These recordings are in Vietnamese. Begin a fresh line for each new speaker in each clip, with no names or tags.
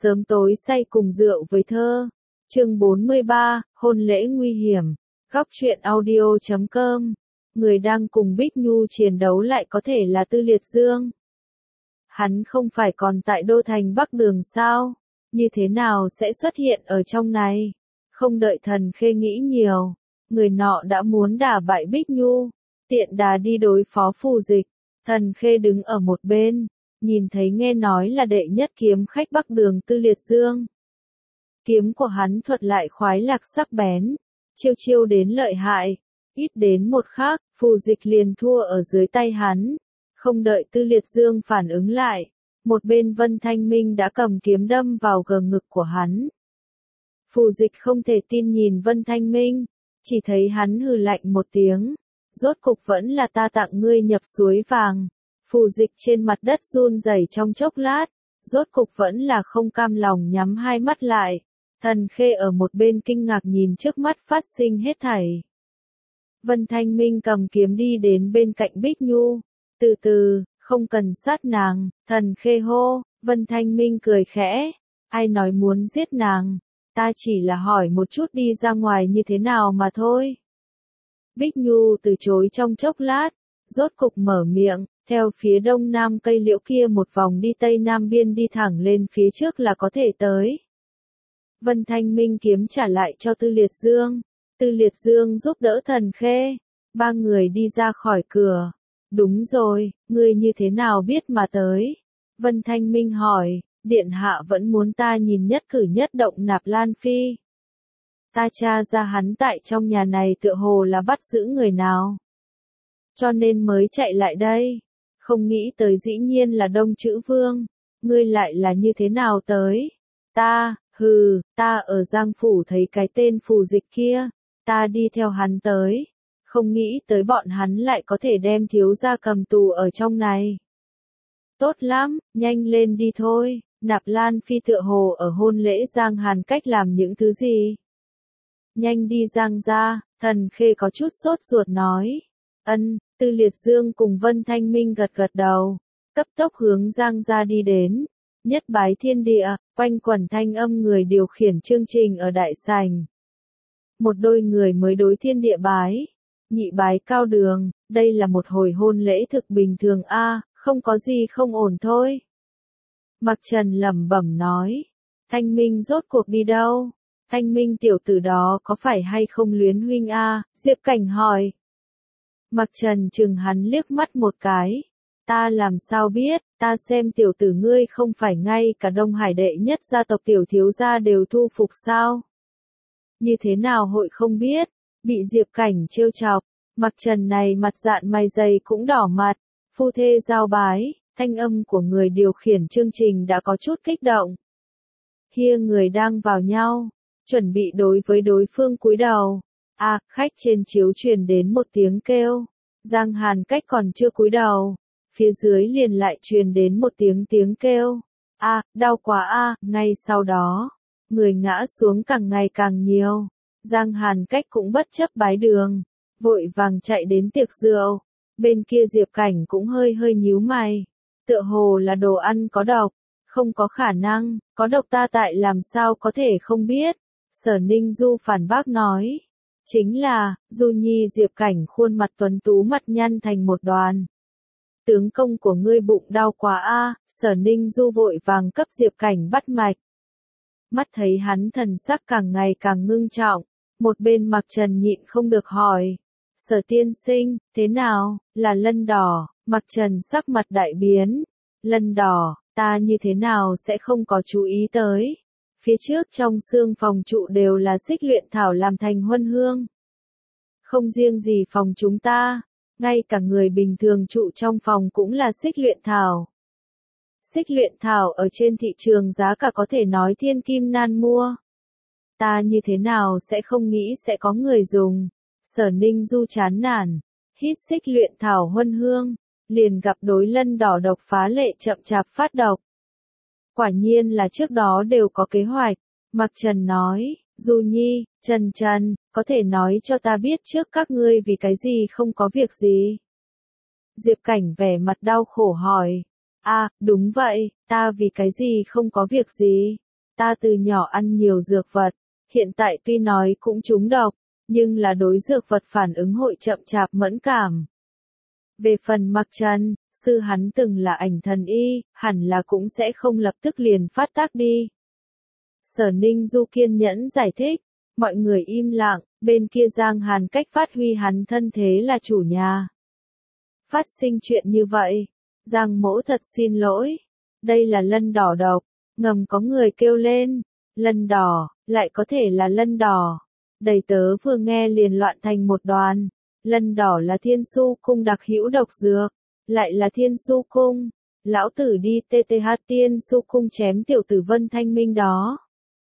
Sớm tối say cùng rượu với thơ. Chương 43, hôn lễ nguy hiểm. Góc truyện audio.com. Người đang cùng Bích Nhu chiến đấu lại có thể là Tư Liệt Dương. Hắn không phải còn tại đô thành Bắc Đường sao? Như thế nào sẽ xuất hiện ở trong này? Không đợi Thần Khê nghĩ nhiều, người nọ đã muốn đả bại Bích Nhu, tiện đà đi đối phó Phù Dịch. Thần Khê đứng ở một bên, nhìn thấy nghe nói là đệ nhất kiếm khách Bắc Đường Tư Liệt Dương. Kiếm của hắn thuật lại khoái lạc sắc bén, chiêu chiêu đến lợi hại, ít đến một khắc, Phù Dịch liền thua ở dưới tay hắn. Không đợi Tư Liệt Dương phản ứng lại, một bên Vân Thanh Minh đã cầm kiếm đâm vào gờ ngực của hắn. Phù Dịch không thể tin nhìn Vân Thanh Minh, chỉ thấy hắn hừ lạnh một tiếng, rốt cục vẫn là ta tặng ngươi nhập suối vàng. Phù Dịch trên mặt đất run rẩy trong chốc lát, rốt cục vẫn là không cam lòng nhắm hai mắt lại. Thần Khê ở một bên kinh ngạc nhìn trước mắt phát sinh hết thảy. Vân Thanh Minh cầm kiếm đi đến bên cạnh Bích Nhu, từ từ, không cần sát nàng. Thần Khê hô. Vân Thanh Minh cười khẽ, ai nói muốn giết nàng, ta chỉ là hỏi một chút đi ra ngoài như thế nào mà thôi. Bích Nhu từ chối trong chốc lát, rốt cục mở miệng, theo phía đông nam cây liễu kia một vòng đi tây nam biên đi thẳng lên phía trước là có thể tới. Vân Thanh Minh kiếm trả lại cho Tư Liệt Dương. Tư Liệt Dương giúp đỡ Thần Khê. Ba người đi ra khỏi cửa. Đúng rồi, ngươi như thế nào biết mà tới? Vân Thanh Minh hỏi, điện hạ vẫn muốn ta nhìn nhất cử nhất động Nạp Lan Phi. Ta tra ra hắn tại trong nhà này tựa hồ là bắt giữ người nào, cho nên mới chạy lại đây. Không nghĩ tới dĩ nhiên là Đông Chữ Vương. Ngươi lại là như thế nào tới? Ta ở Giang Phủ thấy cái tên Phù Dịch kia, ta đi theo hắn tới. Không nghĩ tới bọn hắn lại có thể đem thiếu gia cầm tù ở trong này. Tốt lắm, nhanh lên đi thôi. Nạp Lan Phi tựa hồ ở hôn lễ Giang Hàn Cách làm những thứ gì? Nhanh đi Giang ra. Thần Khê có chút sốt ruột nói. Ân. Tư Liệt Dương cùng Vân Thanh Minh gật gật đầu, cấp tốc hướng Giang ra đi đến. Nhất bái thiên địa, quanh quẩn thanh âm người điều khiển chương trình ở đại sảnh. Một đôi người mới đối thiên địa bái, nhị bái cao đường, đây là một hồi hôn lễ thực bình thường a, không có gì không ổn thôi. Mặc Trần lẩm bẩm nói, Thanh Minh rốt cuộc đi đâu? Thanh Minh tiểu tử đó có phải hay không luyến huynh a? Diệp Cảnh hỏi. Mặc Trần chừng hắn liếc mắt một cái. Ta làm sao biết, ta xem tiểu tử ngươi không phải ngay cả Đông Hải đệ nhất gia tộc tiểu thiếu gia đều thu phục sao? Như thế nào hội không biết? Bị Diệp Cảnh trêu chọc, Mặc Trần này mặt dạn mày dày cũng đỏ mặt. Phu thê giao bái, thanh âm của người điều khiển chương trình đã có chút kích động. Kia người đang vào nhau, chuẩn bị đối với đối phương cúi đầu. Khách trên chiếu truyền đến một tiếng kêu. Giang Hàn Cách còn chưa cúi đầu, phía dưới liền lại truyền đến một tiếng kêu. Đau quá ngay sau đó, người ngã xuống càng ngày càng nhiều. Giang Hàn Cách cũng bất chấp bái đường, vội vàng chạy đến tiệc rượu. Bên kia Diệp Cảnh cũng hơi nhíu mày, tựa hồ là đồ ăn có độc. Không có khả năng, có độc ta tại làm sao có thể không biết. Sở Ninh Du phản bác nói. Chính là, Du Nhi. Diệp Cảnh khuôn mặt tuấn tú mặt nhăn thành một đoàn. Tướng công của ngươi bụng đau quá Sở Ninh Du vội vàng cấp Diệp Cảnh bắt mạch. Mắt thấy hắn thần sắc càng ngày càng ngưng trọng, một bên Mặc Trần nhịn không được hỏi. Sở tiên sinh, thế nào, là lân đỏ? Mặc Trần sắc mặt đại biến. Lân đỏ, ta như thế nào sẽ không có chú ý tới? Phía trước trong xương phòng trụ đều là xích luyện thảo làm thành huân hương. Không riêng gì phòng chúng ta, ngay cả người bình thường trụ trong phòng cũng là xích luyện thảo. Xích luyện thảo ở trên thị trường giá cả có thể nói thiên kim nan mua. Ta như thế nào sẽ không nghĩ sẽ có người dùng. Sở Ninh Du chán nản, hít xích luyện thảo huân hương, liền gặp đối lân đỏ độc phá lệ chậm chạp phát độc. Quả nhiên là trước đó đều có kế hoạch. Mặc Trần nói, Du Nhi, Trần, có thể nói cho ta biết trước các ngươi vì cái gì không có việc gì? Diệp Cảnh vẻ mặt đau khổ hỏi. Đúng vậy, ta vì cái gì không có việc gì? Ta từ nhỏ ăn nhiều dược vật, hiện tại tuy nói cũng trúng độc, nhưng là đối dược vật phản ứng hội chậm chạp mẫn cảm. Về phần Mạc Trần, sư hắn từng là ảnh thần y, hẳn là cũng sẽ không lập tức liền phát tác đi. Sở Ninh Du kiên nhẫn giải thích, mọi người im lặng, bên kia Giang Hàn Cách phát huy hắn thân thế là chủ nhà. Phát sinh chuyện như vậy, Giang mỗ thật xin lỗi, đây là lân đỏ độc, ngầm có người kêu lên, lân đỏ, lại có thể là lân đỏ. Đầy tớ vừa nghe liền loạn thành một đoàn, lân đỏ là Thiên Su cung đặc hữu độc dược, lại là Thiên Su cung, lão tử đi TTH Thiên Su cung chém tiểu tử Vân Thanh Minh đó.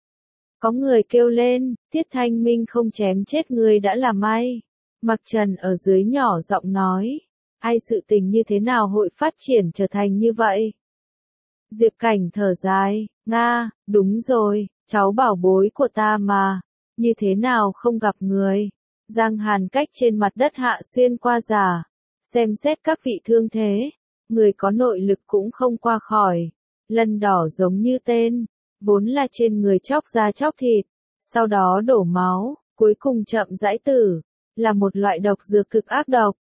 Có người kêu lên, Tiết Thanh Minh không chém chết người đã là may. Mạc Trần ở dưới nhỏ giọng nói, ai sự tình như thế nào hội phát triển trở thành như vậy? Diệp Cảnh thở dài, Nga, đúng rồi, cháu bảo bối của ta mà, như thế nào không gặp người? Giang Hàn Cách trên mặt đất hạ xuyên qua giả, xem xét các vị thương thế, người có nội lực cũng không qua khỏi, lân đỏ giống như tên, vốn là trên người chóc da chóc thịt, sau đó đổ máu, cuối cùng chậm rãi tử, là một loại độc dược cực ác độc.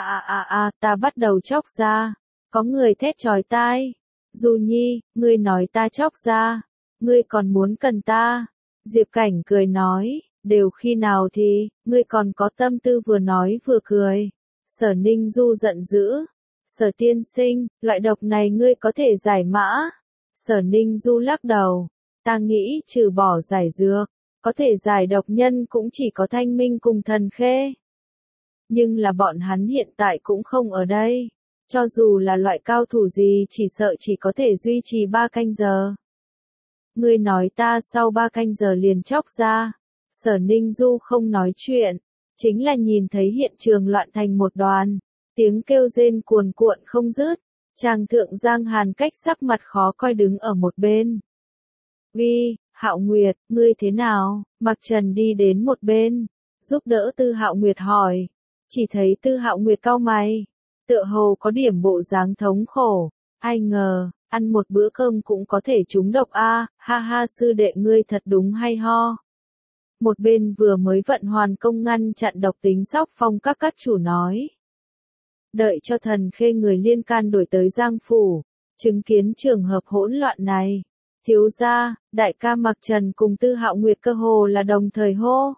Ta bắt đầu chóc da, có người thét chói tai. Du Nhi, ngươi nói ta chóc da, ngươi còn muốn cần ta. Diệp Cảnh cười nói, đều khi nào thì, ngươi còn có tâm tư vừa nói vừa cười. Sở Ninh Du giận dữ, Sở tiên sinh, loại độc này ngươi có thể giải mã. Sở Ninh Du lắc đầu, ta nghĩ trừ bỏ giải dược, có thể giải độc nhân cũng chỉ có Thanh Minh cùng Thần Khê. Nhưng là bọn hắn hiện tại cũng không ở đây. Cho dù là loại cao thủ gì chỉ sợ chỉ có thể duy trì 3 canh giờ. Ngươi nói ta sau 3 canh giờ liền chóc ra. Sở Ninh Du không nói chuyện, chính là nhìn thấy hiện trường loạn thành một đoàn, tiếng kêu rên cuồn cuộn không dứt. Chàng thượng Giang Hàn Cách sắc mặt khó coi đứng ở một bên. Vi, Hạo Nguyệt, ngươi thế nào? Mạc Trần đi đến một bên, giúp đỡ Tư Hạo Nguyệt hỏi. Chỉ thấy Tư Hạo Nguyệt cau mày, tựa hồ có điểm bộ dáng thống khổ, ai ngờ, ăn một bữa cơm cũng có thể trúng độc a, ha ha sư đệ ngươi thật đúng hay ho. Một bên vừa mới vận hoàn công ngăn chặn độc tính Sóc Phong các chủ nói. Đợi cho Thần Khê người liên can đổi tới Giang Phủ, chứng kiến trường hợp hỗn loạn này. Thiếu gia, đại ca Mạc Trần cùng Tư Hạo Nguyệt cơ hồ là đồng thời hô.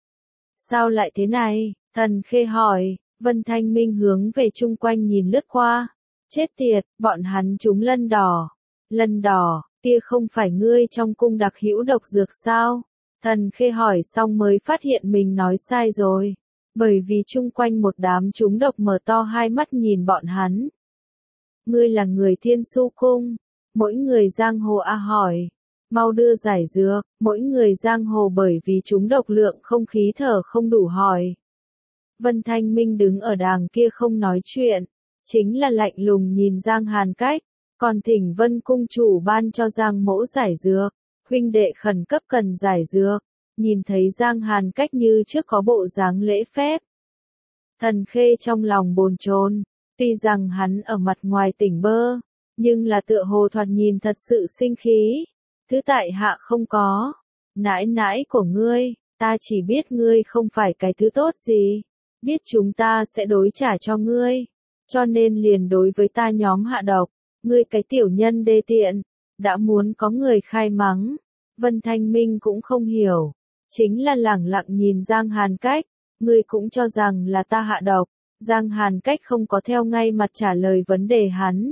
Sao lại thế này? Thần Khê hỏi. Vân Thanh Minh hướng về chung quanh nhìn lướt qua. Chết tiệt, bọn hắn chúng lân đỏ. Lân đỏ, kia không phải ngươi trong cung đặc hữu độc dược sao? Thần Khê hỏi xong mới phát hiện mình nói sai rồi. Bởi vì chung quanh một đám chúng độc mở to hai mắt nhìn bọn hắn. Ngươi là người Thiên Su cung. Mỗi người giang hồ hỏi. Mau đưa giải dược, mỗi người giang hồ bởi vì chúng độc lượng không khí thở không đủ hỏi. Vân Thanh Minh đứng ở đàng kia không nói chuyện, chính là lạnh lùng nhìn Giang Hàn Cách, còn thỉnh Vân cung chủ ban cho Giang mỗ giải dược, huynh đệ khẩn cấp cần giải dược, nhìn thấy Giang Hàn Cách như trước có bộ dáng lễ phép. Thần Khê trong lòng bồn chồn, tuy rằng hắn ở mặt ngoài tỉnh bơ, nhưng là tựa hồ thoạt nhìn thật sự sinh khí, thứ tại hạ không có, nãi nãi của ngươi, ta chỉ biết ngươi không phải cái thứ tốt gì. Biết chúng ta sẽ đối trả cho ngươi, cho nên liền đối với ta nhóm hạ độc, ngươi cái tiểu nhân đê tiện, đã muốn có người khai mắng. Vân Thanh Minh cũng không hiểu, chính là lẳng lặng nhìn Giang Hàn Cách, ngươi cũng cho rằng là ta hạ độc. Giang Hàn Cách không có theo ngay mặt trả lời vấn đề hắn.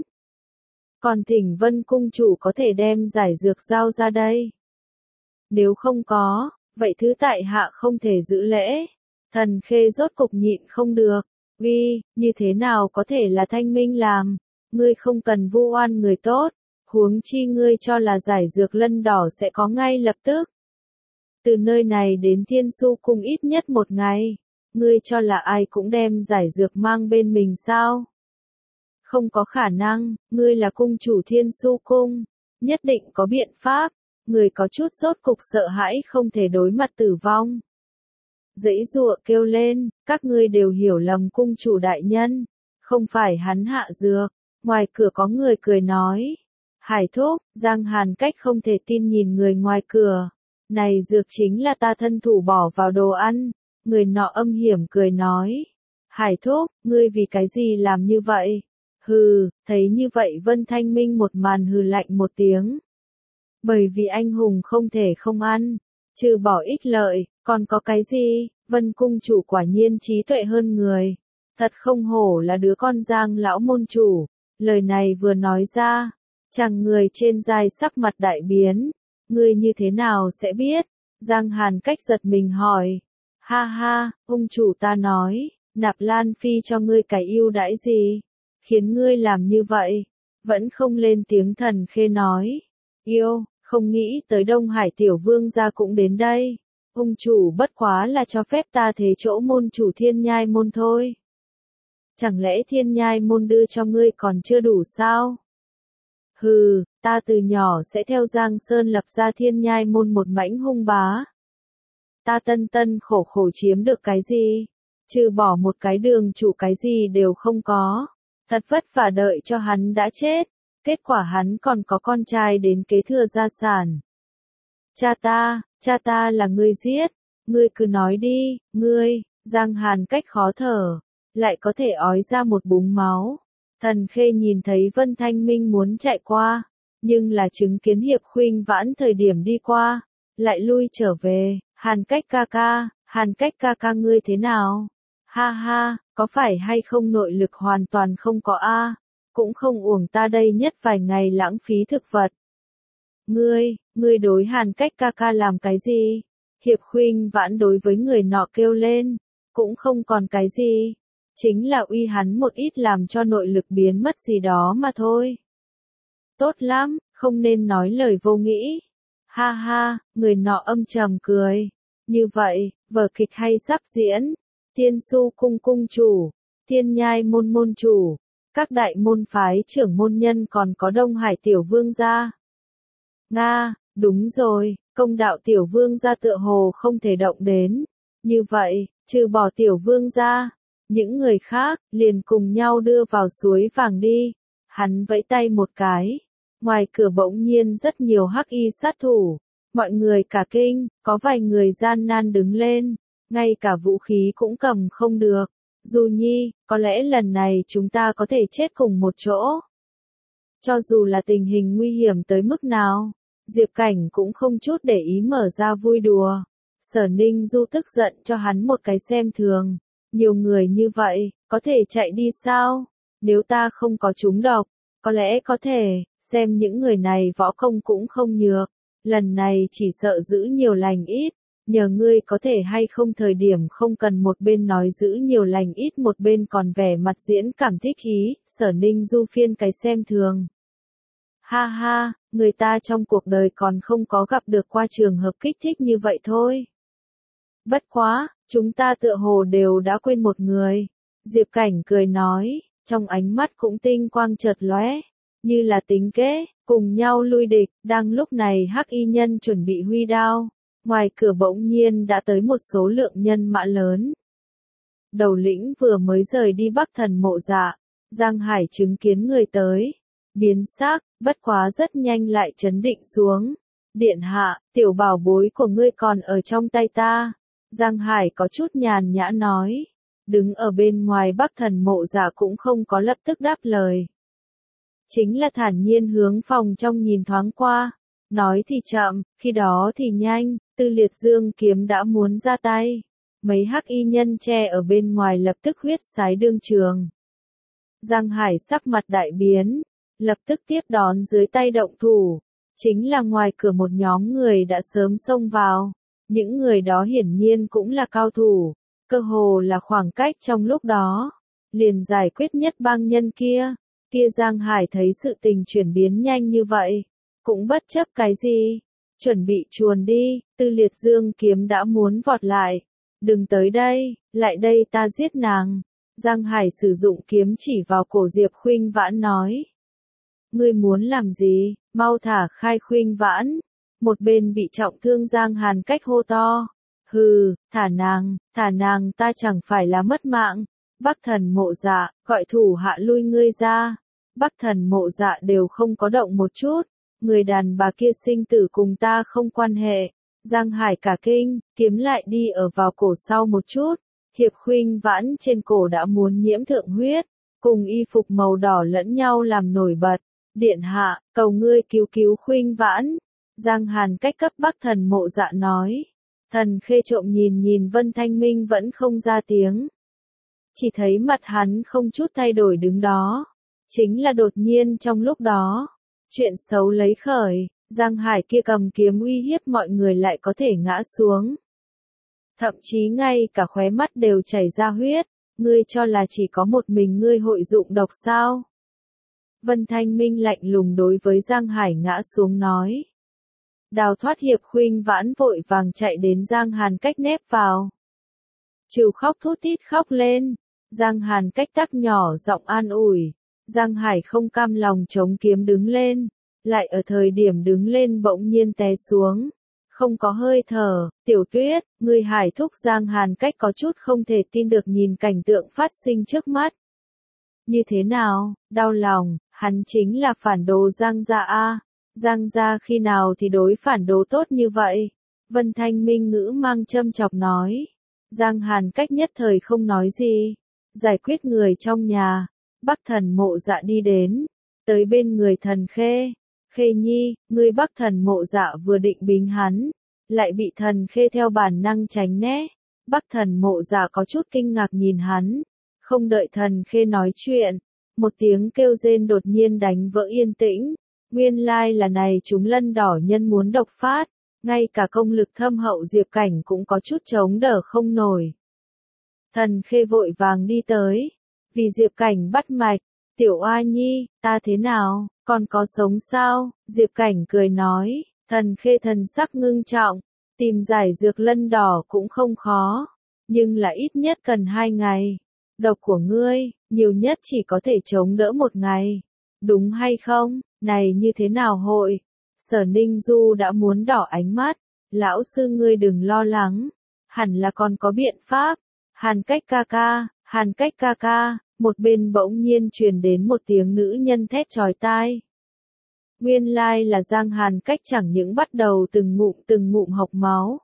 Còn thỉnh Vân cung chủ có thể đem giải dược giao ra đây. Nếu không có, vậy thứ tại hạ không thể giữ lễ. Thần Khê rốt cục nhịn không được, Vi, như thế nào có thể là Thanh Minh làm, ngươi không cần vu oan người tốt, huống chi ngươi cho là giải dược lân đỏ sẽ có ngay lập tức. Từ nơi này đến Thiên Su cung ít nhất một ngày, ngươi cho là ai cũng đem giải dược mang bên mình sao? Không có khả năng, ngươi là cung chủ Thiên Su cung, nhất định có biện pháp, người có chút rốt cục sợ hãi không thể đối mặt tử vong. Giãy giụa kêu lên, các ngươi đều hiểu lầm cung chủ đại nhân, không phải hắn hạ dược. Ngoài cửa có người cười nói, Hải thúc, Giang Hàn Cách không thể tin nhìn người ngoài cửa. Này dược chính là ta thân thủ bỏ vào đồ ăn. Người nọ âm hiểm cười nói. Hải thúc, ngươi vì cái gì làm như vậy? Hừ, thấy như vậy Vân Thanh Minh một màn hừ lạnh một tiếng. Bởi vì anh hùng không thể không ăn, trừ bỏ ích lợi, còn có cái gì? Vân cung chủ quả nhiên trí tuệ hơn người. Thật không hổ là đứa con Giang lão môn chủ. Lời này vừa nói ra, chàng người trên vai sắc mặt đại biến. Ngươi như thế nào sẽ biết? Giang Hàn Cách giật mình hỏi. Ha ha, ông chủ ta nói, Nạp Lan Phi cho ngươi cái ưu đãi gì? Khiến ngươi làm như vậy? Vẫn không lên tiếng. Thần Khê nói. Yêu, không nghĩ tới Đông Hải tiểu vương gia cũng đến đây. Ông chủ bất quá là cho phép ta thế chỗ môn chủ Thiên Nhai môn thôi. Chẳng lẽ Thiên Nhai môn đưa cho ngươi còn chưa đủ sao? Hừ, ta từ nhỏ sẽ theo Giang Sơn lập ra Thiên Nhai môn một mãnh hung bá. Ta tân tân khổ khổ chiếm được cái gì? Trừ bỏ một cái đường chủ cái gì đều không có. Thật vất vả đợi cho hắn đã chết. Kết quả hắn còn có con trai đến kế thừa gia sản. Cha ta là ngươi giết. Ngươi cứ nói đi, ngươi. Giang Hàn Cách khó thở. Lại có thể ói ra một búng máu. Thần Khê nhìn thấy Vân Thanh Minh muốn chạy qua. Nhưng là chứng kiến Hiệp Khuynh Vãn thời điểm đi qua. Lại lui trở về. Hàn Cách ca ca ngươi thế nào? Ha ha, có phải hay không nội lực hoàn toàn không có a? Cũng không uổng ta đây nhất vài ngày lãng phí thực vật. Ngươi đối Hàn Cách ca ca làm cái gì? Hiệp Khuynh Vãn đối với người nọ kêu lên, cũng không còn cái gì. Chính là uy hắn một ít làm cho nội lực biến mất gì đó mà thôi. Tốt lắm, không nên nói lời vô nghĩa. Ha ha, người nọ âm trầm cười. Như vậy, vở kịch hay sắp diễn. Thiên Su cung cung chủ, Thiên Nhai môn môn chủ, các đại môn phái trưởng môn nhân còn có Đông Hải tiểu vương gia. Nga, đúng rồi, công đạo tiểu vương gia tựa hồ không thể động đến. Như vậy, trừ bỏ tiểu vương gia, những người khác liền cùng nhau đưa vào suối vàng đi. Hắn vẫy tay một cái, ngoài cửa bỗng nhiên rất nhiều hắc y sát thủ. Mọi người cả kinh, có vài người gian nan đứng lên, ngay cả vũ khí cũng cầm không được. Du Nhi, có lẽ lần này chúng ta có thể chết cùng một chỗ. Cho dù là tình hình nguy hiểm tới mức nào, Diệp Cảnh cũng không chút để ý mở ra vui đùa. Sở Ninh Du tức giận cho hắn một cái xem thường. Nhiều người như vậy, có thể chạy đi sao? Nếu ta không có trúng độc, có lẽ có thể, xem những người này võ công cũng không nhược. Lần này chỉ sợ giữ nhiều lành ít, nhờ ngươi có thể hay không thời điểm không cần một bên nói giữ nhiều lành ít một bên còn vẻ mặt diễn cảm thích ý, Sở Ninh Du phiên cái xem thường. Ha ha, người ta trong cuộc đời còn không có gặp được qua trường hợp kích thích như vậy thôi. Bất quá, chúng ta tựa hồ đều đã quên một người. Diệp Cảnh cười nói, trong ánh mắt cũng tinh quang chợt lóe, như là tính kế, cùng nhau lui địch. Đang lúc này hắc y nhân chuẩn bị huy đao, ngoài cửa bỗng nhiên đã tới một số lượng nhân mã lớn. Đầu lĩnh vừa mới rời đi Bắc Thần mộ dạ, Giang Hải chứng kiến người tới, biến sắc, bất quá rất nhanh lại trấn định xuống. Điện hạ, tiểu bảo bối của ngươi còn ở trong tay ta. Giang Hải có chút nhàn nhã nói. Đứng ở bên ngoài Bắc Thần mộ dạ cũng không có lập tức đáp lời. Chính là thản nhiên hướng phòng trong nhìn thoáng qua. Nói thì chậm, khi đó thì nhanh, Tư Liệt Dương kiếm đã muốn ra tay. Mấy hắc y nhân che ở bên ngoài lập tức huyết sái đương trường. Giang Hải sắc mặt đại biến, lập tức tiếp đón dưới tay động thủ. Chính là ngoài cửa một nhóm người đã sớm xông vào. Những người đó hiển nhiên cũng là cao thủ, cơ hồ là khoảng cách trong lúc đó. Liền giải quyết nhất bang nhân kia. Giang Hải thấy sự tình chuyển biến nhanh như vậy, cũng bất chấp cái gì. Chuẩn bị chuồn đi, Tư Liệt Dương kiếm đã muốn vọt lại. Đừng tới đây, lại đây ta giết nàng. Giang Hải sử dụng kiếm chỉ vào cổ Diệp Khuynh Vãn nói. Ngươi muốn làm gì, mau thả khai Khuynh Vãn. Một bên bị trọng thương Giang Hàn Cách hô to. Hừ, thả nàng ta chẳng phải là mất mạng. Bắc Thần mộ dạ, gọi thủ hạ lui ngươi ra. Bắc Thần Mộ Dạ đều không có động một chút, người đàn bà kia sinh tử cùng ta không quan hệ. Giang Hải cả kinh, kiếm lại đi ở vào cổ sau một chút, Hiệp Khuynh Vãn trên cổ đã muốn nhiễm thượng huyết, cùng y phục màu đỏ lẫn nhau làm nổi bật. Điện hạ, cầu ngươi cứu cứu Khuynh Vãn. Giang Hàn cách cấp Bắc Thần Mộ Dạ nói. Thần Khê trộm nhìn nhìn Vân Thanh Minh vẫn không ra tiếng. Chỉ thấy mặt hắn không chút thay đổi đứng đó. Chính là đột nhiên trong lúc đó, chuyện xấu lấy khởi, Giang Hải kia cầm kiếm uy hiếp mọi người lại có thể ngã xuống. Thậm chí ngay cả khóe mắt đều chảy ra huyết, ngươi cho là chỉ có một mình ngươi hội dụng độc sao? Vân Thanh Minh lạnh lùng đối với Giang Hải ngã xuống nói. Đào thoát Hiệp Khuynh Vãn vội vàng chạy đến Giang Hàn cách nép vào. Trừ khóc thút thít khóc lên, Giang Hàn cách tắc nhỏ giọng an ủi. Giang Hải không cam lòng chống kiếm đứng lên, lại ở thời điểm đứng lên bỗng nhiên té xuống. Không có hơi thở, Tiểu Tuyết, người Hải thúc Giang Hàn cách có chút không thể tin được nhìn cảnh tượng phát sinh trước mắt. Như thế nào, đau lòng, hắn chính là phản đồ Giang gia a. Giang gia khi nào thì đối phản đồ tốt như vậy? Vân Thanh Minh ngữ mang châm chọc nói. Giang Hàn cách nhất thời không nói gì. Giải quyết người trong nhà, Bắc Thần Mộ Dạ đi đến, tới bên người Thần Khê. Khê nhi, ngươi Bắc Thần Mộ Dạ vừa định bính hắn, lại bị Thần Khê theo bản năng tránh né. Bắc Thần Mộ Dạ có chút kinh ngạc nhìn hắn, không đợi Thần Khê nói chuyện, một tiếng kêu rên đột nhiên đánh vỡ yên tĩnh. Nguyên lai là này chúng lân đỏ nhân muốn độc phát, ngay cả công lực thâm hậu Diệp Cảnh cũng có chút chống đỡ không nổi. Thần Khê vội vàng đi tới, vì Diệp Cảnh bắt mạch, Tiểu Oa Nhi, ta thế nào, còn có sống sao? Diệp Cảnh cười nói, Thần Khê thần sắc ngưng trọng, tìm giải dược lân đỏ cũng không khó, nhưng là ít nhất cần 2 ngày. Độc của ngươi, nhiều nhất chỉ có thể chống đỡ 1 ngày. Đúng hay không? Này như thế nào hội? Sở Ninh Du đã muốn đỏ ánh mắt, lão sư ngươi đừng lo lắng, hẳn là còn có biện pháp. Hàn cách ca ca, một bên bỗng nhiên truyền đến một tiếng nữ nhân thét chói tai. Nguyên lai là Giang Hàn cách chẳng những bắt đầu từng ngụm hộc máu.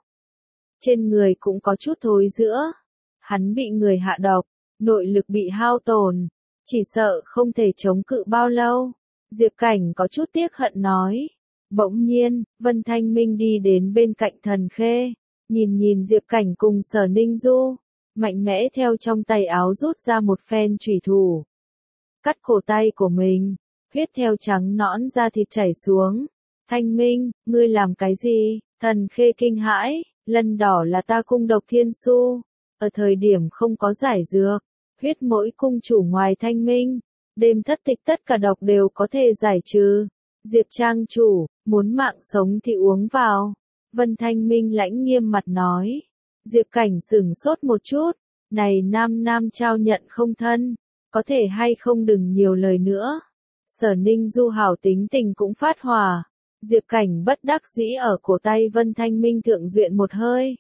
Trên người cũng có chút thối rữa. Hắn bị người hạ độc, nội lực bị hao tổn, chỉ sợ không thể chống cự bao lâu. Diệp Cảnh có chút tiếc hận nói. Bỗng nhiên, Vân Thanh Minh đi đến bên cạnh Thần Khê, nhìn Diệp Cảnh cùng Sở Ninh Du, mạnh mẽ theo trong tay áo rút ra một phen chủy thủ. Cắt cổ tay của mình, huyết theo trắng nõn da thịt chảy xuống. Thanh Minh, ngươi làm cái gì? Thần Khê kinh hãi, lân đỏ là ta cung độc thiên su. Ở thời điểm không có giải dược, huyết mỗi cung chủ ngoài Thanh Minh, đêm thất tịch tất cả độc đều có thể giải trừ. Diệp trang chủ, muốn mạng sống thì uống vào. Vân Thanh Minh lãnh nghiêm mặt nói. Diệp Cảnh sửng sốt một chút, này nam trao nhận không thân, có thể hay không đừng nhiều lời nữa. Sở Ninh Du hảo tính tình cũng phát hỏa, Diệp Cảnh bất đắc dĩ ở cổ tay Vân Thanh Minh thượng duyện một hơi.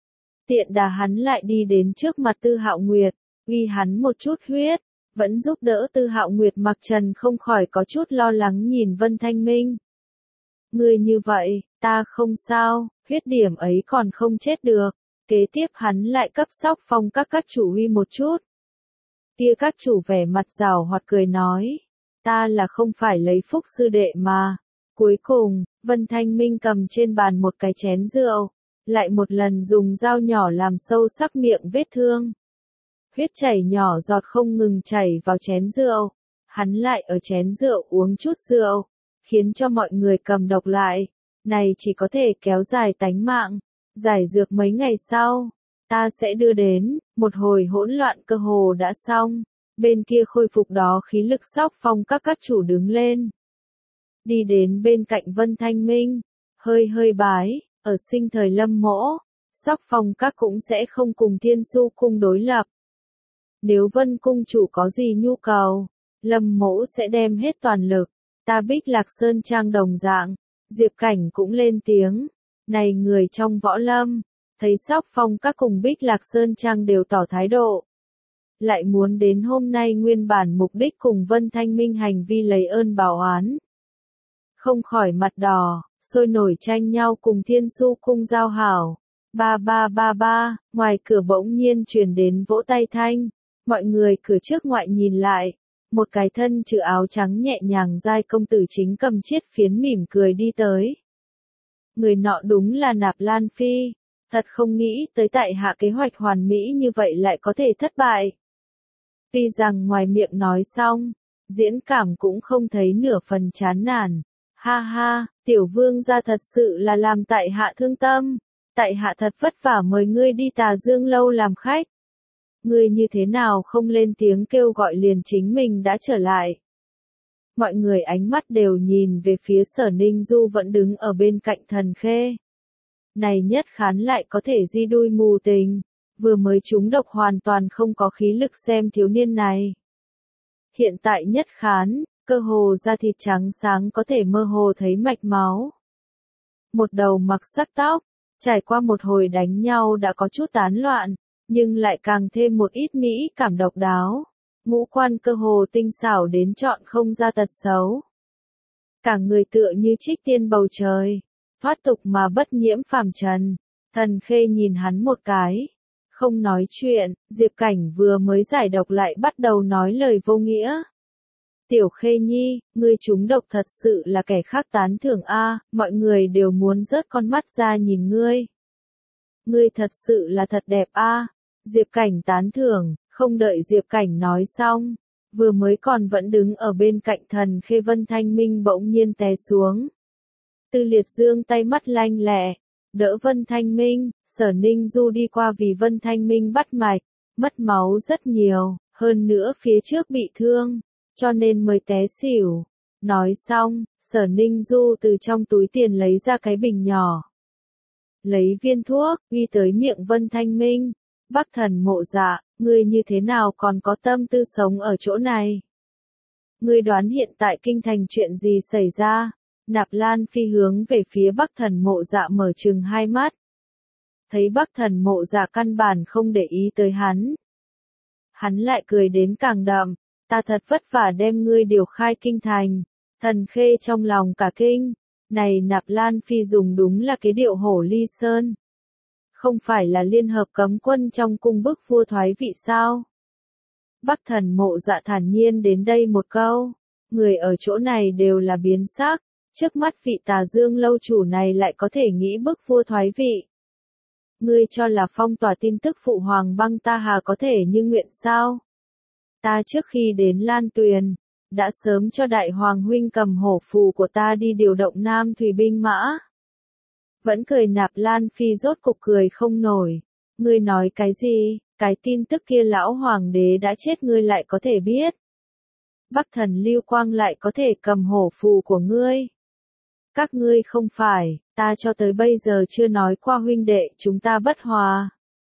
Tiện đà hắn lại đi đến trước mặt Tư Hạo Nguyệt, uy hắn một chút huyết, vẫn giúp đỡ Tư Hạo Nguyệt mặc trần không khỏi có chút lo lắng nhìn Vân Thanh Minh. Ngươi như vậy, ta không sao, huyết điểm ấy còn không chết được. Kế tiếp hắn lại cấp Sóc Phong các chủ uy một chút. Kia các chủ vẻ mặt giảo hoạt cười nói, ta là không phải lấy phúc sư đệ mà. Cuối cùng, Vân Thanh Minh cầm trên bàn một cái chén rượu, lại một lần dùng dao nhỏ làm sâu sắc miệng vết thương. Huyết chảy nhỏ giọt không ngừng chảy vào chén rượu, hắn lại ở chén rượu uống chút rượu, khiến cho mọi người cầm độc lại, này chỉ có thể kéo dài tánh mạng. Giải dược mấy ngày sau, ta sẽ đưa đến, một hồi hỗn loạn cơ hồ đã xong, bên kia khôi phục đó khí lực Sóc Phong các chủ đứng lên. Đi đến bên cạnh Vân Thanh Minh, hơi bái, ở sinh thời Lâm Mỗ, Sóc Phong các cũng sẽ không cùng Thiên Su cung đối lập. Nếu Vân cung chủ có gì nhu cầu, Lâm Mỗ sẽ đem hết toàn lực, ta Bích Lạc Sơn Trang đồng dạng. Diệp Cảnh cũng lên tiếng. Này người trong võ lâm, thấy Sóc Phong các cùng Bích Lạc Sơn Trang đều tỏ thái độ. lại muốn đến hôm nay nguyên bản mục đích cùng Vân Thanh Minh hành vi lấy ơn báo oán. Không khỏi mặt đỏ, sôi nổi tranh nhau cùng Thiên Su cung giao hảo. Ba ba ba ba, ngoài cửa bỗng nhiên truyền đến vỗ tay thanh, mọi người cửa trước ngoại nhìn lại, một cái thân chữ áo trắng nhẹ nhàng giai công tử chính cầm chiết phiến mỉm cười đi tới. Người nọ đúng là Nạp Lan Phi, thật không nghĩ tới tại hạ kế hoạch hoàn mỹ như vậy lại có thể thất bại. Tuy rằng ngoài miệng nói xong, diễn cảm cũng không thấy nửa phần chán nản. Ha ha, tiểu vương gia thật sự là làm tại hạ thương tâm, tại hạ thật vất vả mời ngươi đi Tà Dương lâu làm khách. Ngươi như thế nào không lên tiếng kêu gọi liền chính mình đã trở lại. Mọi người ánh mắt đều nhìn về phía Sở Ninh Du vẫn đứng ở bên cạnh Thần Khê. Này Nhất Khán lại có thể di đuôi mù tình, vừa mới trúng độc hoàn toàn không có khí lực xem thiếu niên này. Hiện tại Nhất Khán, cơ hồ da thịt trắng sáng có thể mơ hồ thấy mạch máu. Một đầu mặc sắc tóc, trải qua một hồi đánh nhau đã có chút tán loạn, nhưng lại càng thêm một ít mỹ cảm độc đáo. Ngũ quan cơ hồ tinh xảo đến chọn không ra tật xấu. Cả người tựa như trích tiên bầu trời, thoát tục mà bất nhiễm phàm trần. Thần Khê nhìn hắn một cái, không nói chuyện, Diệp Cảnh vừa mới giải độc lại bắt đầu nói lời vô nghĩa. Tiểu Khê Nhi, ngươi trúng độc thật sự là kẻ khác tán thưởng a, mọi người đều muốn rớt con mắt ra nhìn ngươi. Ngươi thật sự là thật đẹp a, Diệp Cảnh tán thưởng, không đợi Diệp Cảnh nói xong, vừa mới còn vẫn đứng ở bên cạnh Thần Khê Vân Thanh Minh bỗng nhiên té xuống. Tư Liệt Dương tay mắt lanh lẹ, đỡ Vân Thanh Minh, Sở Ninh Du đi qua vì Vân Thanh Minh bắt mạch, mất máu rất nhiều, hơn nữa phía trước bị thương, cho nên mới té xỉu. Nói xong, Sở Ninh Du từ trong túi tiền lấy ra cái bình nhỏ. Lấy viên thuốc, uy tới miệng Vân Thanh Minh. Bắc Thần Mộ Dạ, ngươi như thế nào còn có tâm tư sống ở chỗ này? Ngươi đoán hiện tại kinh thành chuyện gì xảy ra? Nạp Lan Phi hướng về phía Bắc Thần Mộ Dạ mở trừng hai mắt. Thấy Bắc Thần Mộ Dạ căn bản không để ý tới hắn. Hắn lại cười đến càng đậm, ta thật vất vả đem ngươi điều khai kinh thành. Thần Khê trong lòng cả kinh, này Nạp Lan Phi dùng đúng là cái điệu hổ ly sơn. Không phải là liên hợp cấm quân trong cung bức vua thoái vị sao? Bắc Thần Mộ Dạ thản nhiên đến đây một câu, người ở chỗ này đều là biến sắc, trước mắt vị Tà Dương lâu chủ này lại có thể nghĩ bức vua thoái vị. Ngươi cho là phong tỏa tin tức phụ hoàng băng ta hà có thể như nguyện sao? Ta trước khi đến Lan Tuyền, đã sớm cho đại hoàng huynh cầm hổ phù của ta đi điều động Nam Thủy binh mã. Vẫn cười Nạp Lan Phi rốt cục cười không nổi. Ngươi nói cái gì, cái tin tức kia lão hoàng đế đã chết ngươi lại có thể biết. Bắc Thần Lưu Quang lại có thể cầm hổ phù của ngươi. Các ngươi không phải, ta cho tới bây giờ chưa nói qua huynh đệ chúng ta bất hòa.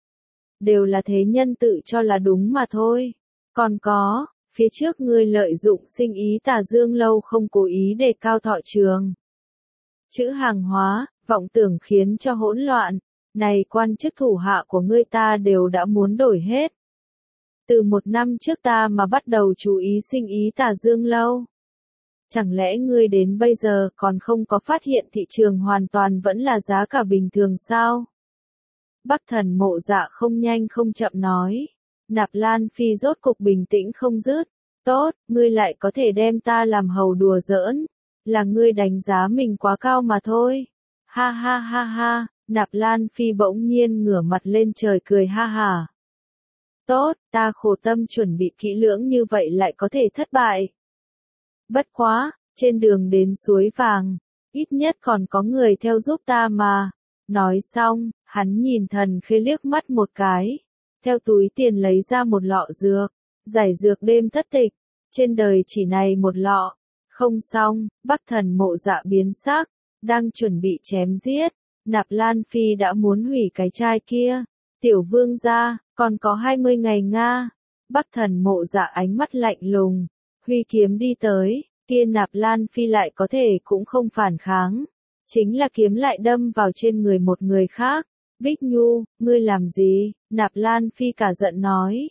Đều là thế nhân tự cho là đúng mà thôi. Còn có, phía trước ngươi lợi dụng sinh ý Tà Dương lâu không cố ý đề cao thọ trường. Chữ hàng hóa, vọng tưởng khiến cho hỗn loạn, này quan chức thủ hạ của ngươi ta đều đã muốn đổi hết. Từ 1 năm trước ta mà bắt đầu chú ý sinh ý Tà Dương lâu. Chẳng lẽ ngươi đến bây giờ còn không có phát hiện thị trường hoàn toàn vẫn là giá cả bình thường sao? Bắc Thần Mộ Dạ không nhanh không chậm nói. Nạp Lan Phi rốt cục bình tĩnh không dứt. Tốt, ngươi lại có thể đem ta làm hầu đùa giỡn. Là ngươi đánh giá mình quá cao mà thôi. Ha ha ha ha, Nạp Lan Phi bỗng nhiên ngửa mặt lên trời cười ha ha. Tốt, ta khổ tâm chuẩn bị kỹ lưỡng như vậy lại có thể thất bại. Bất quá, trên đường đến suối vàng, ít nhất còn có người theo giúp ta mà. Nói xong, hắn nhìn Thần Khê liếc mắt một cái, theo túi tiền lấy ra một lọ dược, giải dược đêm thất tịch, trên đời chỉ này một lọ. Không xong, Bắc Thần Mộ Dạ biến sắc, đang chuẩn bị chém giết, Nạp Lan Phi đã muốn hủy cái chai kia. Tiểu vương gia, còn có 20 ngày Nga. Bắc Thần Mộ Dạ ánh mắt lạnh lùng, huy kiếm đi tới, kia Nạp Lan Phi lại có thể cũng không phản kháng. Chính là kiếm lại đâm vào trên người một người khác. Bích Nhu, ngươi làm gì? Nạp Lan Phi cả giận nói.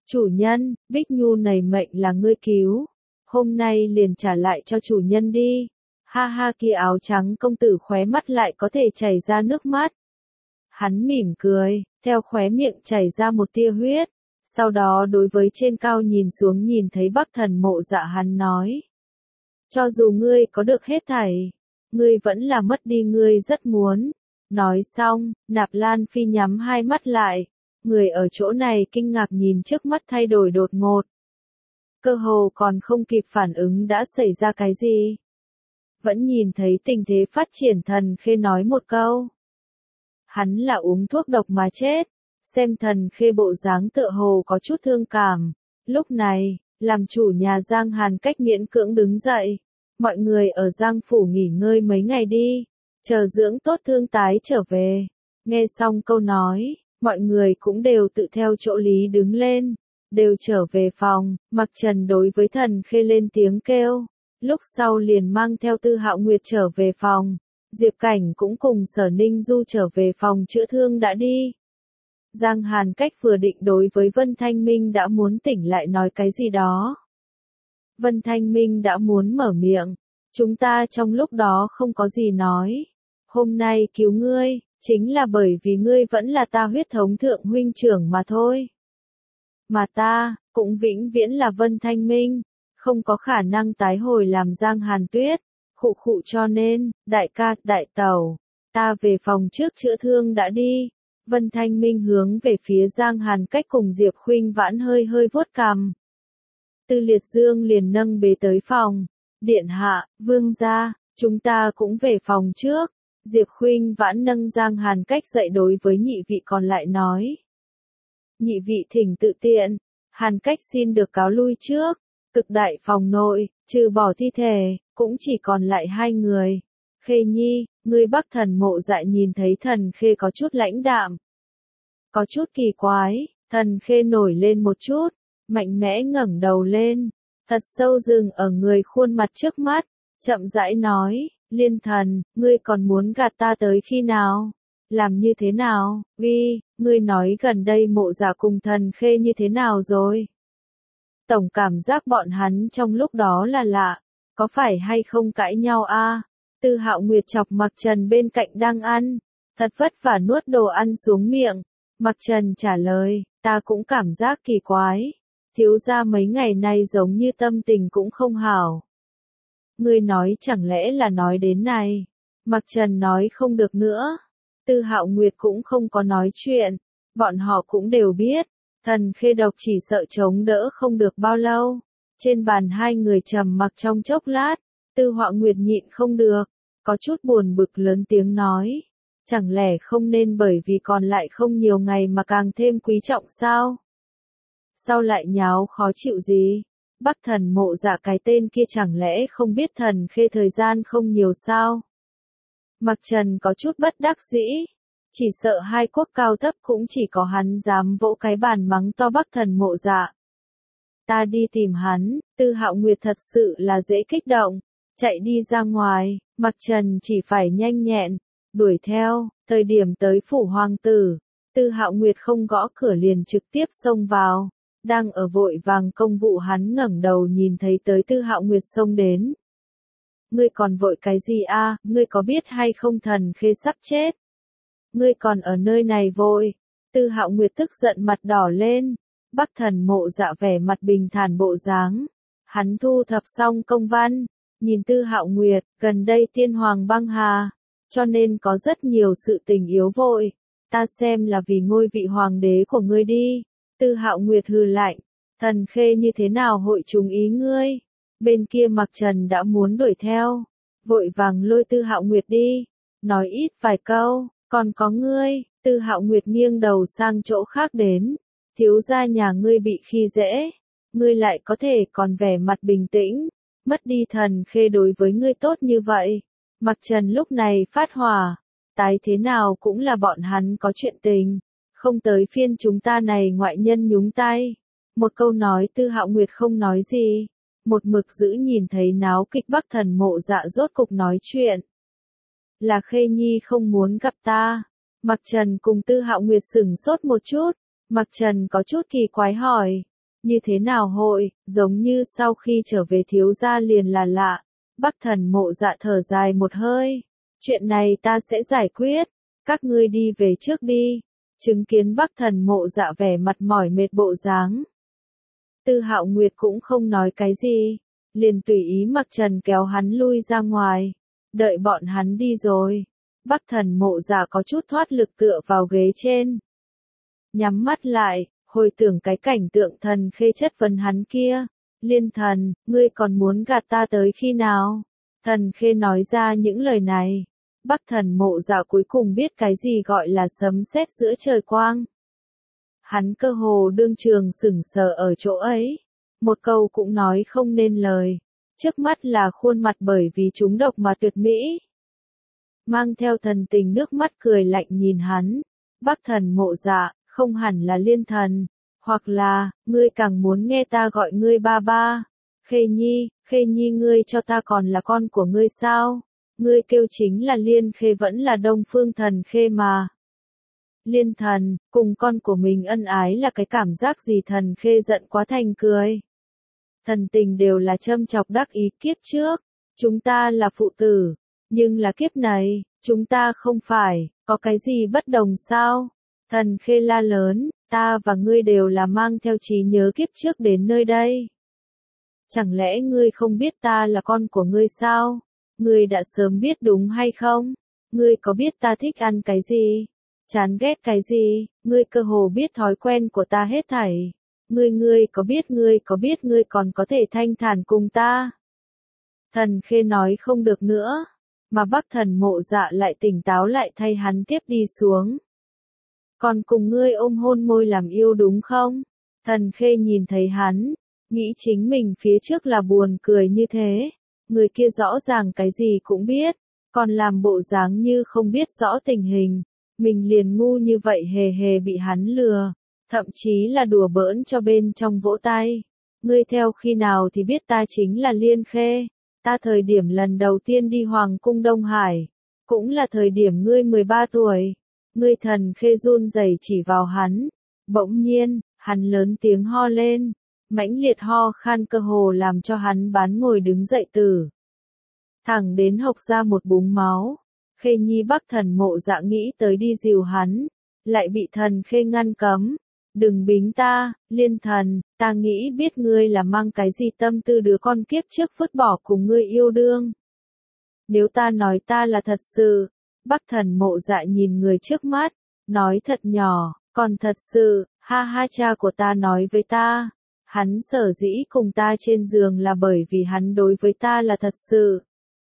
Chủ nhân, Bích Nhu nảy mệnh là ngươi cứu. Hôm nay liền trả lại cho chủ nhân đi. Ha ha, kia áo trắng công tử khóe mắt lại có thể chảy ra nước mắt. Hắn mỉm cười, theo khóe miệng chảy ra một tia huyết. Sau đó đối với trên cao nhìn xuống nhìn thấy Bắc Thần Mộ Dạ hắn nói. Cho dù ngươi có được hết thảy, ngươi vẫn là mất đi ngươi rất muốn. Nói xong, Nạp Lan Phi nhắm hai mắt lại. Người ở chỗ này kinh ngạc nhìn trước mắt thay đổi đột ngột. Cơ hồ còn không kịp phản ứng đã xảy ra cái gì. Vẫn nhìn thấy tình thế phát triển, Thần Khê nói một câu. Hắn là uống thuốc độc mà chết. Xem Thần Khê bộ dáng tựa hồ có chút thương cảm. Lúc này, làm chủ nhà Giang Hàn Cách miễn cưỡng đứng dậy. Mọi người ở Giang Phủ nghỉ ngơi mấy ngày đi. Chờ dưỡng tốt thương tái trở về. Nghe xong câu nói, mọi người cũng đều tự theo chỗ lý đứng lên. Đều trở về phòng, Mặc Trần đối với Thần Khê lên tiếng kêu. Lúc sau liền mang theo Tư Hạo Nguyệt trở về phòng. Diệp Cảnh cũng cùng Sở Ninh Du trở về phòng chữa thương đã đi. Giang Hàn Cách vừa định đối với Vân Thanh Minh đã muốn tỉnh lại nói cái gì đó. Vân Thanh Minh đã muốn mở miệng. Chúng ta trong lúc đó không có gì nói. Hôm nay cứu ngươi, chính là bởi vì ngươi vẫn là ta huyết thống thượng huynh trưởng mà thôi. Mà ta, cũng vĩnh viễn là Vân Thanh Minh, không có khả năng tái hồi làm Giang Hàn Tuyết. Khụ khụ, cho nên, đại ca, đại tẩu, ta về phòng trước chữa thương đã đi. Vân Thanh Minh hướng về phía Giang Hàn Cách cùng Diệp Khuynh Vãn hơi hơi vuốt cằm. Tư Liệt Dương liền nâng bế tới phòng. Điện hạ, vương gia, chúng ta cũng về phòng trước. Diệp Khuynh Vãn nâng Giang Hàn Cách dậy đối với nhị vị còn lại nói. Nhị vị thỉnh tự tiện, Hàn Cách xin được cáo lui trước. Cực đại phòng nội, trừ bỏ thi thể, cũng chỉ còn lại hai người. Khê Nhi, ngươi Bắc Thần Mộ Dạ nhìn thấy Thần Khê có chút lãnh đạm. Có chút kỳ quái, Thần Khê nổi lên một chút, mạnh mẽ ngẩng đầu lên, thật sâu dừng ở người khuôn mặt trước mắt, chậm rãi nói, Liên Thần, ngươi còn muốn gạt ta tới khi nào? Làm như thế nào? Ngươi nói gần đây Mộ Dạ cùng Thần Khê như thế nào rồi? Tổng cảm giác bọn hắn trong lúc đó là lạ, có phải hay không cãi nhau a? Tư Hạo Nguyệt chọc Mặc Trần bên cạnh đang ăn, thật vất vả nuốt đồ ăn xuống miệng. Mặc Trần trả lời, ta cũng cảm giác kỳ quái, thiếu gia mấy ngày nay giống như tâm tình cũng không hảo. Ngươi nói chẳng lẽ là nói đến này? Mặc Trần nói không được nữa. Tư Hạo Nguyệt cũng không có nói chuyện, bọn họ cũng đều biết. Thần Khê độc chỉ sợ chống đỡ không được bao lâu. Trên bàn hai người trầm mặc trong chốc lát, Tư Hạo Nguyệt nhịn không được, có chút buồn bực lớn tiếng nói. Chẳng lẽ không nên bởi vì còn lại không nhiều ngày mà càng thêm quý trọng sao? Sao lại nháo khó chịu gì? Bắc Thần Mộ Dạ cái tên kia chẳng lẽ không biết Thần Khê thời gian không nhiều sao? Mặc Trần có chút bất đắc dĩ. Chỉ sợ hai quốc cao thấp cũng chỉ có hắn dám vỗ cái bàn mắng to Bắc Thần Mộ Dạ. Ta đi tìm hắn. Tư Hạo Nguyệt thật sự là dễ kích động. Chạy đi ra ngoài, Mặc Trần chỉ phải nhanh nhẹn, đuổi theo. Thời điểm tới phủ hoàng tử, Tư Hạo Nguyệt không gõ cửa liền trực tiếp xông vào. Đang ở vội vàng công vụ hắn ngẩng đầu nhìn thấy tới Tư Hạo Nguyệt xông đến. Ngươi còn vội cái gì a? Ngươi có biết hay không Thần Khê sắp chết? Ngươi còn ở nơi này vội. Tư Hạo Nguyệt tức giận mặt đỏ lên. Bắc Thần Mộ Dạ vẻ mặt bình thản bộ dáng. Hắn thu thập xong công văn, nhìn Tư Hạo Nguyệt, gần đây tiên hoàng băng hà, cho nên có rất nhiều sự tình yếu vội. Ta xem là vì ngôi vị hoàng đế của ngươi đi. Tư Hạo Nguyệt hừ lạnh, Thần Khê như thế nào hội trùng ý ngươi? Bên kia Mặc Trần đã muốn đuổi theo, vội vàng lôi Tư Hạo Nguyệt đi, nói ít vài câu, còn có ngươi. Tư Hạo Nguyệt nghiêng đầu sang chỗ khác đến, thiếu gia nhà ngươi bị khi dễ, ngươi lại có thể còn vẻ mặt bình tĩnh, mất đi Thần Khê đối với ngươi tốt như vậy. Mặc Trần lúc này phát hỏa, tái thế nào cũng là bọn hắn có chuyện tình, không tới phiên chúng ta này ngoại nhân nhúng tay. Một câu nói Tư Hạo Nguyệt không nói gì, một mực giữ nhìn thấy náo kịch Bắc Thần Mộ Dạ rốt cục nói chuyện. Là Khê Nhi không muốn gặp ta. Mặc Trần cùng Tư Hạo Nguyệt sửng sốt một chút, Mặc Trần có chút kỳ quái hỏi, Như thế nào hội, giống như sau khi trở về thiếu gia liền là lạ. Bắc Thần Mộ Dạ thở dài một hơi. Chuyện này ta sẽ giải quyết, các ngươi đi về trước đi. Chứng kiến Bắc Thần Mộ Dạ vẻ mặt mỏi mệt bộ dáng. Tư Hạo Nguyệt cũng không nói cái gì, liền tùy ý mặc trần kéo hắn lui ra ngoài. Đợi bọn hắn đi rồi, Bắc Thần Mộ Dạ có chút thoát lực tựa vào ghế trên. Nhắm mắt lại, hồi tưởng cái cảnh tượng Thần Khê chất vấn hắn kia. Liên Thần, ngươi còn muốn gạt ta tới khi nào? Thần Khê nói ra những lời này. Bắc Thần Mộ Dạ cuối cùng biết cái gì gọi là sấm sét giữa trời quang. Hắn cơ hồ đương trường sững sờ ở chỗ ấy. Một câu cũng nói không nên lời. Trước mắt là khuôn mặt bởi vì trúng độc mà tuyệt mỹ. Mang theo thần tình nước mắt cười lạnh nhìn hắn. Bắc Thần Mộ Dạ, không hẳn là Liên Thần. Hoặc là, ngươi càng muốn nghe ta gọi ngươi ba ba. Khê Nhi ngươi cho ta còn là con của ngươi sao? Ngươi kêu chính là Liên Khê vẫn là Đông Phương Thần Khê mà. Liên Thần, cùng con của mình ân ái là cái cảm giác gì? Thần Khê giận quá thành cười. Thần tình đều là châm chọc đắc ý. Kiếp trước, chúng ta là phụ tử, nhưng là kiếp này, chúng ta không phải, có cái gì bất đồng sao? Thần Khê la lớn, ta và ngươi đều là mang theo trí nhớ kiếp trước đến nơi đây. Chẳng lẽ ngươi không biết ta là con của ngươi sao? Ngươi đã sớm biết đúng hay không? Ngươi có biết ta thích ăn cái gì? Chán ghét cái gì? Ngươi cơ hồ biết thói quen của ta hết thảy. Ngươi có biết ngươi còn có thể thanh thản cùng ta? Thần Khê nói không được nữa, mà Bắc Thần Mộ Dạ lại tỉnh táo lại thay hắn tiếp đi xuống. Còn cùng ngươi ôm hôn môi làm yêu đúng không? Thần Khê nhìn thấy hắn, nghĩ chính mình phía trước là buồn cười như thế. Người kia rõ ràng cái gì cũng biết, còn làm bộ dáng như không biết rõ tình hình. Mình liền ngu như vậy hề hề bị hắn lừa, thậm chí là đùa bỡn cho bên trong vỗ tay. Ngươi theo khi nào thì biết ta chính là Liên Khê? Ta thời điểm lần đầu tiên đi Hoàng cung Đông Hải, cũng là thời điểm ngươi 13 tuổi. Ngươi Thần Khê run rẩy chỉ vào hắn. Bỗng nhiên, hắn lớn tiếng ho lên. Mãnh liệt ho khan cơ hồ làm cho hắn bán ngồi đứng dậy từ. Thẳng đến hộc ra một búng máu. Khê Nhi Bắc Thần Mộ Dạ nghĩ tới đi dìu hắn, lại bị Thần Khê ngăn cấm. Đừng bính ta, Liên Thần, ta nghĩ biết ngươi là mang cái gì tâm tư đứa con kiếp trước vứt bỏ cùng ngươi yêu đương. Nếu ta nói ta là thật sự, Bắc Thần Mộ Dạ nhìn người trước mắt, nói thật nhỏ, còn thật sự, ha ha cha của ta nói với ta. Hắn sở dĩ cùng ta trên giường là bởi vì hắn đối với ta là thật sự.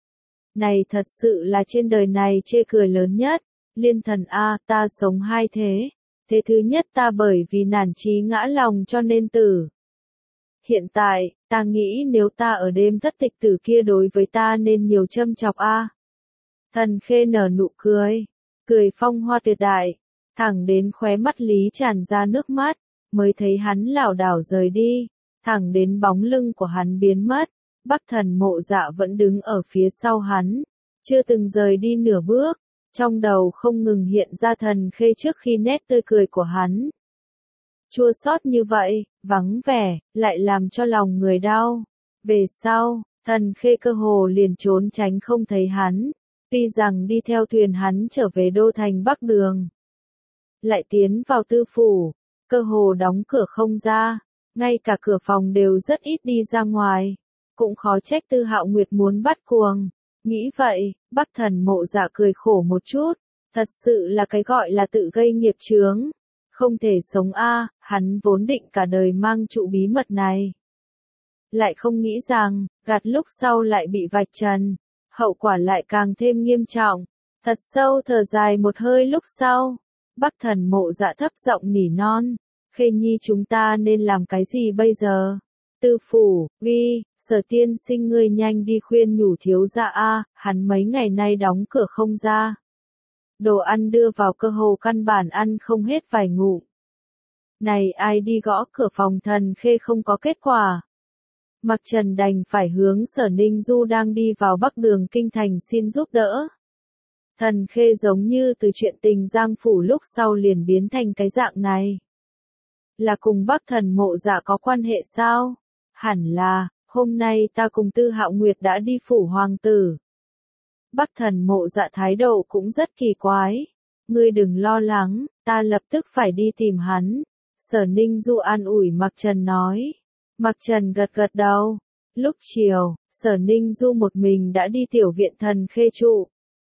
Này thật sự là trên đời này chê cười lớn nhất. Liên Thần a, ta sống hai thế. Thế thứ nhất ta bởi vì nản chí ngã lòng cho nên tử. Hiện tại, ta nghĩ nếu ta ở đêm thất tịch tử kia đối với ta nên nhiều châm chọc a. Thần Khê nở nụ cười, cười phong hoa tuyệt đại, thẳng đến khóe mắt Lý tràn ra nước mắt, mới thấy hắn lảo đảo rời đi, thẳng đến bóng lưng của hắn biến mất. Bắc Thần Mộ Dạ vẫn đứng ở phía sau hắn, chưa từng rời đi nửa bước, trong đầu không ngừng hiện ra Thần Khê trước khi nét tươi cười của hắn. Chua xót như vậy, vắng vẻ, lại làm cho lòng người đau. Về sau, Thần Khê cơ hồ liền trốn tránh không thấy hắn, tuy rằng đi theo thuyền hắn trở về đô thành Bắc Đường. Lại tiến vào tư phủ, cơ hồ đóng cửa không ra, ngay cả cửa phòng đều rất ít đi ra ngoài. Cũng khó trách Tư Hạo Nguyệt muốn bắt cuồng. Nghĩ vậy, Bắc Thần Mộ Dạ cười khổ một chút. Thật sự là cái gọi là tự gây nghiệp chướng. Không thể sống a, hắn vốn định cả đời mang trụ bí mật này. Lại không nghĩ rằng, gạt lúc sau lại bị vạch trần. Hậu quả lại càng thêm nghiêm trọng. Thật sâu thở dài một hơi lúc sau. Bắc Thần Mộ Dạ thấp giọng nỉ non. Khê Nhi chúng ta nên làm cái gì bây giờ? Tư phủ, Sở tiên sinh ngươi nhanh đi khuyên nhủ thiếu gia a, hắn mấy ngày nay đóng cửa không ra. Đồ ăn đưa vào cơ hồ căn bản ăn không hết vài ngụm. Này ai đi gõ cửa phòng Thần Khê không có kết quả. Mặc Trần đành phải hướng Sở Ninh Du đang đi vào Bắc Đường kinh thành xin giúp đỡ. Thần Khê giống như từ chuyện tình Giang phủ lúc sau liền biến thành cái dạng này. Là cùng Bắc Thần Mộ Dạ có quan hệ sao? Hẳn là, hôm nay ta cùng Tư Hạo Nguyệt đã đi phủ hoàng tử. Bắc Thần Mộ Dạ thái độ cũng rất kỳ quái. Ngươi đừng lo lắng, ta lập tức phải đi tìm hắn. Sở Ninh Du an ủi Mạc Trần nói. Mạc Trần gật gật đầu. Lúc chiều, Sở Ninh Du một mình đã đi tiểu viện Thần Khê trụ.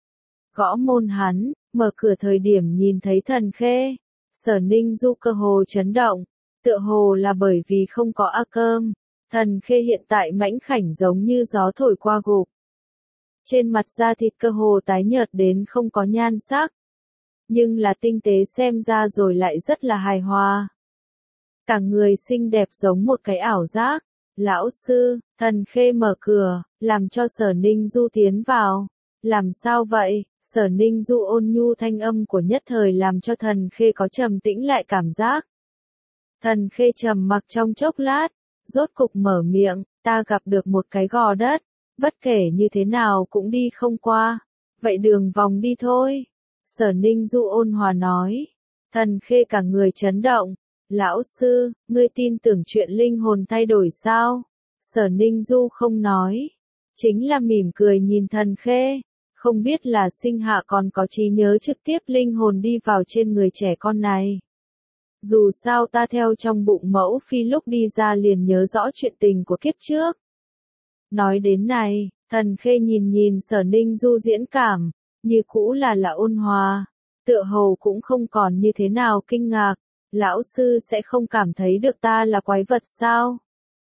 Gõ môn hắn, mở cửa thời điểm nhìn thấy Thần Khê. Sở Ninh Du cơ hồ chấn động. Tựa hồ là bởi vì không có A Cơm. Thần Khê hiện tại mảnh khảnh giống như gió thổi qua gục. Trên mặt da thịt cơ hồ tái nhợt đến không có nhan sắc. Nhưng là tinh tế xem ra rồi lại rất là hài hòa. Cả người xinh đẹp giống một cái ảo giác. Lão sư, Thần Khê mở cửa, làm cho Sở Ninh Du tiến vào. Làm sao vậy? Sở Ninh Du ôn nhu thanh âm của nhất thời làm cho Thần Khê có trầm tĩnh lại cảm giác. Thần Khê trầm mặc trong chốc lát, rốt cục mở miệng, ta gặp được một cái gò đất, bất kể như thế nào cũng đi không qua, vậy đường vòng đi thôi. Sở Ninh Du ôn hòa nói. Thần Khê cả người chấn động. Lão sư, ngươi tin tưởng chuyện linh hồn thay đổi sao? Sở Ninh Du không nói. Chính là mỉm cười nhìn Thần Khê. Không biết là sinh hạ còn có trí nhớ trực tiếp linh hồn đi vào trên người trẻ con này. Dù sao ta theo trong bụng mẫu phi lúc đi ra liền nhớ rõ chuyện tình của kiếp trước. Nói đến này, Thần Khê nhìn Sở Ninh Du diễn cảm, như cũ là ôn hòa, tựa hồ cũng không còn như thế nào kinh ngạc, lão sư sẽ không cảm thấy được ta là quái vật sao?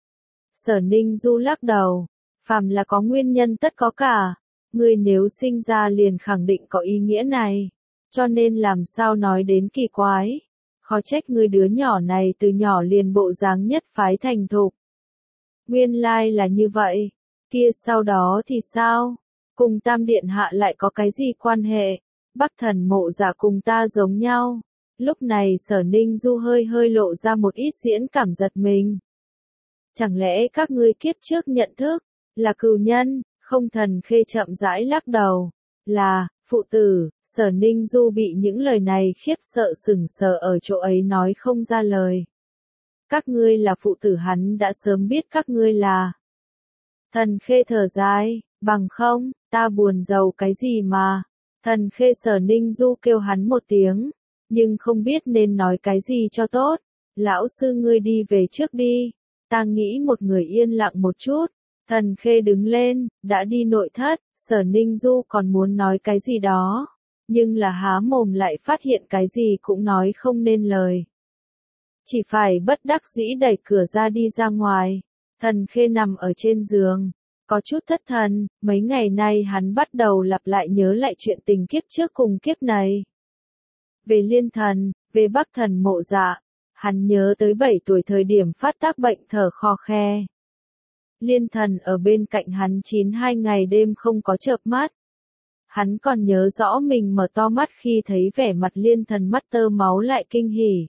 Sở Ninh Du lắc đầu, phàm là có nguyên nhân tất có cả, ngươi nếu sinh ra liền khẳng định có ý nghĩa này, cho nên làm sao nói đến kỳ quái, khó trách ngươi đứa nhỏ này từ nhỏ liền bộ dáng nhất phái thành thục. Nguyên lai là như vậy, kia sau đó thì sao? Cùng Tam Điện Hạ lại có cái gì quan hệ? Bắc Thần Mộ Dạ cùng ta giống nhau. Lúc này Sở Ninh Du hơi lộ ra một ít diễn cảm giật mình. Chẳng lẽ các ngươi kiếp trước nhận thức, là cừu nhân, không? Thần Khê chậm rãi lắc đầu. Là, phụ tử, Sở Ninh Du bị những lời này khiếp sợ sững sờ ở chỗ ấy nói không ra lời. Các ngươi là phụ tử, hắn đã sớm biết các ngươi là. Thần Khê thở dài, bằng không, ta buồn giàu cái gì mà. Thần Khê Sở Ninh Du kêu hắn một tiếng, nhưng không biết nên nói cái gì cho tốt. Lão sư ngươi đi về trước đi, ta nghĩ một người yên lặng một chút. Thần Khê đứng lên, đã đi nội thất, Sở Ninh Du còn muốn nói cái gì đó, nhưng là há mồm lại phát hiện cái gì cũng nói không nên lời. Chỉ phải bất đắc dĩ đẩy cửa ra đi ra ngoài. Thần Khê nằm ở trên giường, có chút thất thần, mấy ngày nay hắn bắt đầu lặp lại nhớ lại chuyện tình kiếp trước cùng kiếp này. Về Liên Thần, về Bắc Thần Mộ Dạ, hắn nhớ tới 7 tuổi thời điểm phát tác bệnh thở khò khe. Liên Thần ở bên cạnh hắn 92 ngày đêm không có chợp mắt. Hắn còn nhớ rõ mình mở to mắt khi thấy vẻ mặt Liên Thần mắt tơ máu lại kinh hỉ.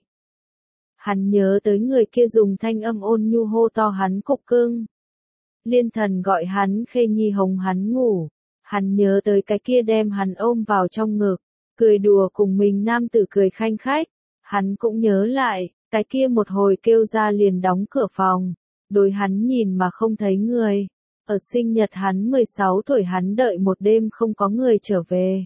Hắn nhớ tới người kia dùng thanh âm ôn nhu hô to hắn cục cưng. Liên Thần gọi hắn Khê Nhi hống hắn ngủ. Hắn nhớ tới cái kia đem hắn ôm vào trong ngực, cười đùa cùng mình nam tử cười khanh khách. Hắn cũng nhớ lại, cái kia một hồi kêu ra liền đóng cửa phòng, đối hắn nhìn mà không thấy người. Ở sinh nhật hắn 16 tuổi hắn đợi một đêm không có người trở về.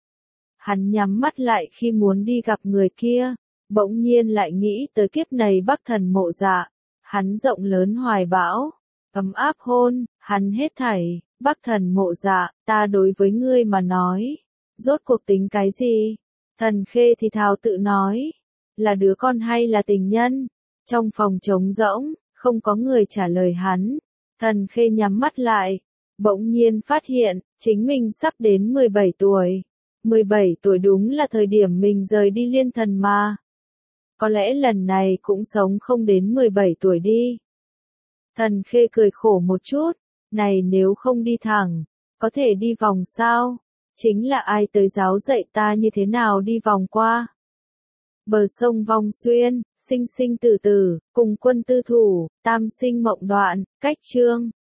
Hắn nhắm mắt lại khi muốn đi gặp người kia, bỗng nhiên lại nghĩ tới kiếp này Bắc Thần Mộ Dạ. Hắn rộng lớn hoài bão, ấm áp hôn, hắn hết thảy. Bắc Thần Mộ Dạ, ta đối với ngươi mà nói, rốt cuộc tính cái gì? Thần Khê thì thào tự nói, là đứa con hay là tình nhân? Trong phòng trống rỗng, không có người trả lời hắn. Thần Khê nhắm mắt lại, bỗng nhiên phát hiện, chính mình sắp đến 17 tuổi. 17 tuổi đúng là thời điểm mình rời đi Liên Thần mà. Có lẽ lần này cũng sống không đến 17 tuổi đi. Thần Khê cười khổ một chút, này nếu không đi thẳng, có thể đi vòng sao? Chính là ai tới giáo dạy ta như thế nào đi vòng qua? Bờ sông Vong Xuyên, sinh sinh tử tử, cùng quân tư thủ, tam sinh mộng đoạn, cách chương.